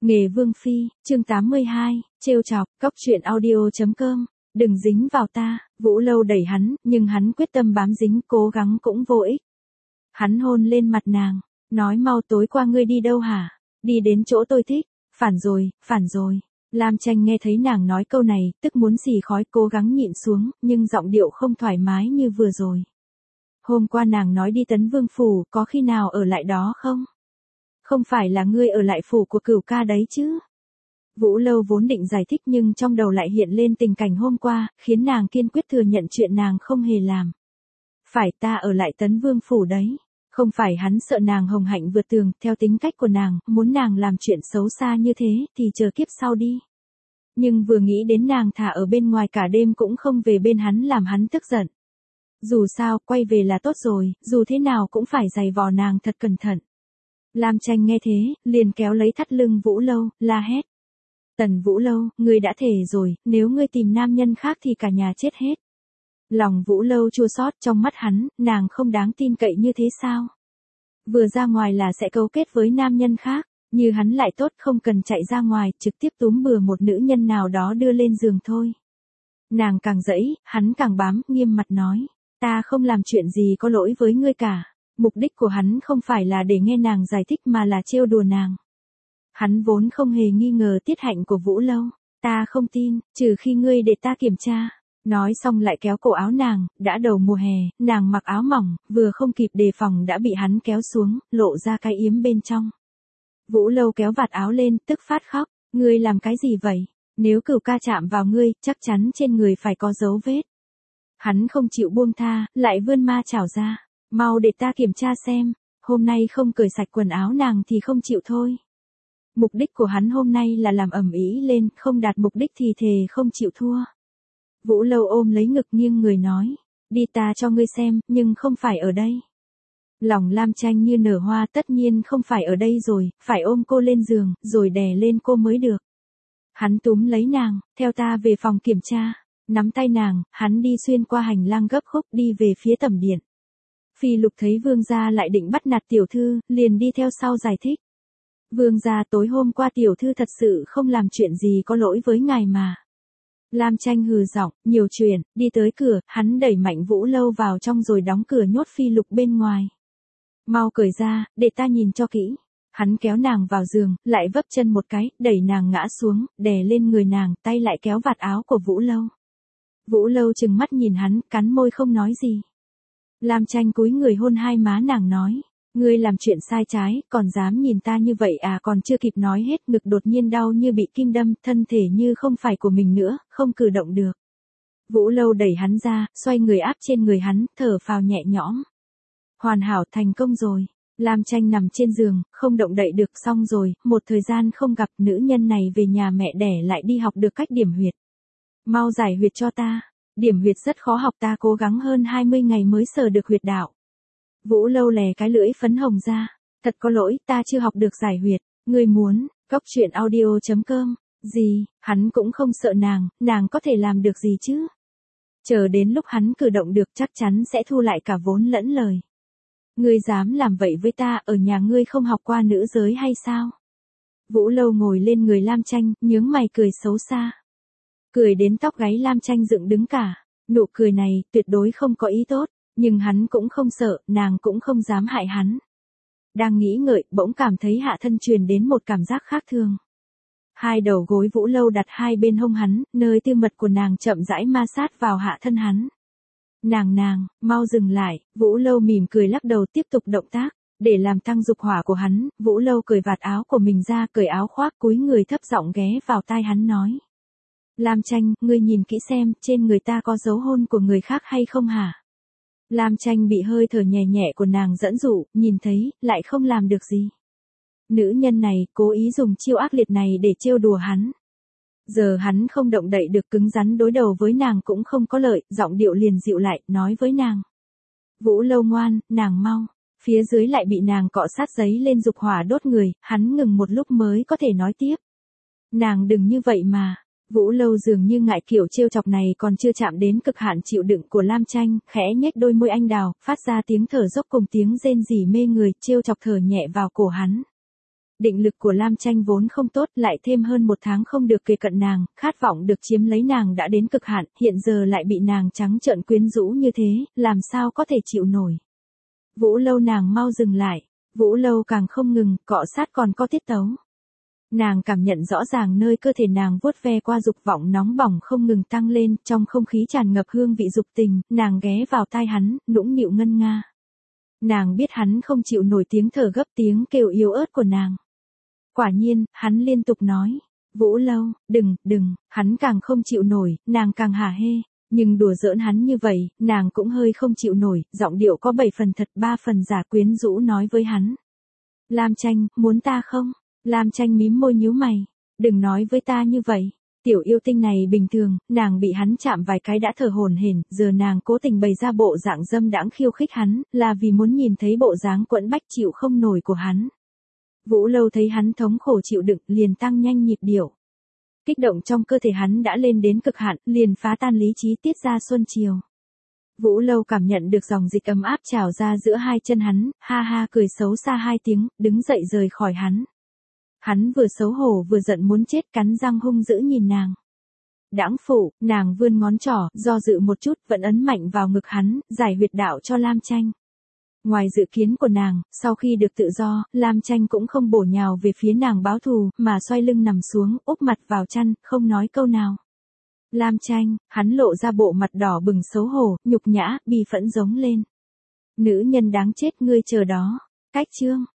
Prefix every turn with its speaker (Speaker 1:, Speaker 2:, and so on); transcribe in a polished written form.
Speaker 1: Nghề Vương Phi, chương 82, trêu chọc, cóc truyện audio.com, đừng dính vào ta, Vũ Lâu đẩy hắn, nhưng hắn quyết tâm bám dính, cố gắng cũng vô ích. Hắn hôn lên mặt nàng, nói mau tối qua ngươi đi đâu hả? Đi đến chỗ tôi thích, phản rồi. Lam Tranh nghe thấy nàng nói câu này, tức muốn xì khói, cố gắng nhịn xuống, nhưng giọng điệu không thoải mái như vừa rồi. Hôm qua nàng nói đi Tấn Vương phủ, có khi nào ở lại đó không? Không phải là ngươi ở lại phủ của Cửu ca đấy chứ? Vũ Lâu vốn định giải thích nhưng trong đầu lại hiện lên tình cảnh hôm qua, khiến nàng kiên quyết thừa nhận chuyện nàng không hề làm. Phải, ta ở lại Tấn Vương phủ đấy. Không phải hắn sợ nàng hồng hạnh vượt tường, theo tính cách của nàng, muốn nàng làm chuyện xấu xa như thế thì chờ kiếp sau đi. Nhưng vừa nghĩ đến nàng thả ở bên ngoài cả đêm cũng không về bên hắn làm hắn tức giận. Dù sao, quay về là tốt rồi, dù thế nào cũng phải giày vò nàng thật cẩn thận. Lam Tranh nghe thế, liền kéo lấy thắt lưng Vũ Lâu, la hét. Tần Vũ Lâu, ngươi đã thề rồi, nếu ngươi tìm nam nhân khác thì cả nhà chết hết. Lòng Vũ Lâu chua xót, trong mắt hắn, nàng không đáng tin cậy như thế sao? Vừa ra ngoài là sẽ cấu kết với nam nhân khác, như hắn lại tốt không cần chạy ra ngoài, trực tiếp túm bừa một nữ nhân nào đó đưa lên giường thôi. Nàng càng dẫy, hắn càng bám, nghiêm mặt nói, ta không làm chuyện gì có lỗi với ngươi cả. Mục đích của hắn không phải là để nghe nàng giải thích mà là trêu đùa nàng. Hắn vốn không hề nghi ngờ tiết hạnh của Vũ Lâu, ta không tin, trừ khi ngươi để ta kiểm tra. Nói xong lại kéo cổ áo nàng, đã đầu mùa hè, nàng mặc áo mỏng, vừa không kịp đề phòng đã bị hắn kéo xuống, lộ ra cái yếm bên trong. Vũ Lâu kéo vạt áo lên, tức phát khóc, ngươi làm cái gì vậy? Nếu Cửu ca chạm vào ngươi, chắc chắn trên người phải có dấu vết. Hắn không chịu buông tha, lại vươn ma chảo ra, mau để ta kiểm tra xem, hôm nay không cởi sạch quần áo nàng thì không chịu thôi. Mục đích của hắn hôm nay là làm ầm ĩ lên, không đạt mục đích thì thề không chịu thua. Vũ Lâu ôm lấy ngực nghiêng người nói, đi ta cho ngươi xem, nhưng không phải ở đây. Lòng Lam Tranh như nở hoa, tất nhiên không phải ở đây rồi, phải ôm cô lên giường, rồi đè lên cô mới được. Hắn túm lấy nàng, theo ta về phòng kiểm tra, nắm tay nàng, hắn đi xuyên qua hành lang gấp khúc đi về phía tẩm điện. Phi Lục thấy Vương gia lại định bắt nạt tiểu thư, liền đi theo sau giải thích. Vương gia, tối hôm qua tiểu thư thật sự không làm chuyện gì có lỗi với ngài mà. Lam Tranh hừ giọng, nhiều chuyện, đi tới cửa, hắn đẩy mạnh Vũ Lâu vào trong rồi đóng cửa nhốt Phi Lục bên ngoài. Mau cởi ra, để ta nhìn cho kỹ. Hắn kéo nàng vào giường, lại vấp chân một cái, đẩy nàng ngã xuống, đè lên người nàng, tay lại kéo vạt áo của Vũ Lâu. Vũ Lâu trừng mắt nhìn hắn, cắn môi không nói gì. Lam Tranh cúi người hôn hai má nàng nói, ngươi làm chuyện sai trái, còn dám nhìn ta như vậy à? Còn chưa kịp nói hết, ngực đột nhiên đau như bị kim đâm, thân thể như không phải của mình nữa, không cử động được. Vũ Lâu đẩy hắn ra, xoay người áp trên người hắn, thở phào nhẹ nhõm. Hoàn hảo, thành công rồi. Lam Tranh nằm trên giường, không động đậy được, xong rồi, một thời gian không gặp, nữ nhân này về nhà mẹ đẻ lại đi học được cách điểm huyệt. Mau giải huyệt cho ta. Điểm huyệt rất khó học, ta cố gắng hơn 20 ngày mới sờ được huyệt đạo. Vũ Lâu lè cái lưỡi phấn hồng ra. Thật có lỗi, ta chưa học được giải huyệt. Ngươi muốn, cóc truyện audio.com. Gì, hắn cũng không sợ nàng có thể làm được gì chứ? Chờ đến lúc hắn cử động được chắc chắn sẽ thu lại cả vốn lẫn lời. Ngươi dám làm vậy với ta, ở nhà ngươi không học qua nữ giới hay sao? Vũ Lâu ngồi lên người Lam Tranh, nhướng mày cười xấu xa. Cười đến tóc gáy Lam Tranh dựng đứng cả. Nụ cười này, tuyệt đối không có ý tốt. Nhưng hắn cũng không sợ, nàng cũng không dám hại hắn. Đang nghĩ ngợi, bỗng cảm thấy hạ thân truyền đến một cảm giác khác thường. Hai đầu gối Vũ Lâu đặt hai bên hông hắn, nơi tư mật của nàng chậm rãi ma sát vào hạ thân hắn. Nàng, mau dừng lại, Vũ Lâu mỉm cười lắc đầu tiếp tục động tác. Để làm tăng dục hỏa của hắn, Vũ Lâu cởi vạt áo của mình ra, cởi áo khoác, cúi người thấp giọng ghé vào tai hắn nói. Lam Tranh, ngươi nhìn kỹ xem, trên người ta có dấu hôn của người khác hay không hả? Lam Tranh bị hơi thở nhẹ nhẹ của nàng dẫn dụ, nhìn thấy, lại không làm được gì. Nữ nhân này, cố ý dùng chiêu ác liệt này để trêu đùa hắn. Giờ hắn không động đậy được, cứng rắn đối đầu với nàng cũng không có lợi, giọng điệu liền dịu lại, nói với nàng. Vũ Lâu ngoan, nàng mau. Phía dưới lại bị nàng cọ sát giấy lên dục hỏa đốt người, hắn ngừng một lúc mới có thể nói tiếp. Nàng đừng như vậy mà. Vũ Lâu dường như ngại kiểu trêu chọc này còn chưa chạm đến cực hạn chịu đựng của Lam Tranh, khẽ nhếch đôi môi anh đào, phát ra tiếng thở dốc cùng tiếng rên rỉ mê người, trêu chọc thở nhẹ vào cổ hắn. Định lực của Lam Tranh vốn không tốt, lại thêm hơn 1 tháng không được kề cận nàng, khát vọng được chiếm lấy nàng đã đến cực hạn, hiện giờ lại bị nàng trắng trợn quyến rũ như thế, làm sao có thể chịu nổi. Vũ Lâu nàng mau dừng lại. Vũ Lâu càng không ngừng, cọ sát còn có tiết tấu. Nàng cảm nhận rõ ràng nơi cơ thể nàng vuốt ve qua, dục vọng nóng bỏng không ngừng tăng lên, trong không khí tràn ngập hương vị dục tình, nàng ghé vào tai hắn, nũng nịu ngân nga. Nàng biết hắn không chịu nổi tiếng thở gấp, tiếng kêu yếu ớt của nàng. Quả nhiên, hắn liên tục nói, Vũ Lâu, đừng, hắn càng không chịu nổi, nàng càng hả hê. Nhưng đùa giỡn hắn như vậy, nàng cũng hơi không chịu nổi, giọng điệu có 7 phần thật 3 phần giả quyến rũ nói với hắn. Lam Tranh, muốn ta không? Lam Tranh mím môi nhíu mày. Đừng nói với ta như vậy. Tiểu yêu tinh này bình thường, nàng bị hắn chạm vài cái đã thở hổn hển, giờ nàng cố tình bày ra bộ dạng dâm đãng khiêu khích hắn, là vì muốn nhìn thấy bộ dáng quẫn bách chịu không nổi của hắn. Vũ Lâu thấy hắn thống khổ chịu đựng, liền tăng nhanh nhịp điệu. Kích động trong cơ thể hắn đã lên đến cực hạn, liền phá tan lý trí tiết ra xuân chiều. Vũ Lâu cảm nhận được dòng dịch ấm áp trào ra giữa hai chân hắn, ha ha cười xấu xa 2 tiếng, đứng dậy rời khỏi hắn. Hắn vừa xấu hổ vừa giận muốn chết, cắn răng hung dữ nhìn nàng. Đãng phụ, nàng vươn ngón trỏ, do dự một chút, vẫn ấn mạnh vào ngực hắn, giải huyệt đạo cho Lam Tranh. Ngoài dự kiến của nàng, sau khi được tự do, Lam Tranh cũng không bổ nhào về phía nàng báo thù, mà xoay lưng nằm xuống, úp mặt vào chăn, không nói câu nào. Lam Tranh, hắn lộ ra bộ mặt đỏ bừng xấu hổ, nhục nhã, bi phẫn giống lên. Nữ nhân đáng chết, ngươi chờ đó. Cách chương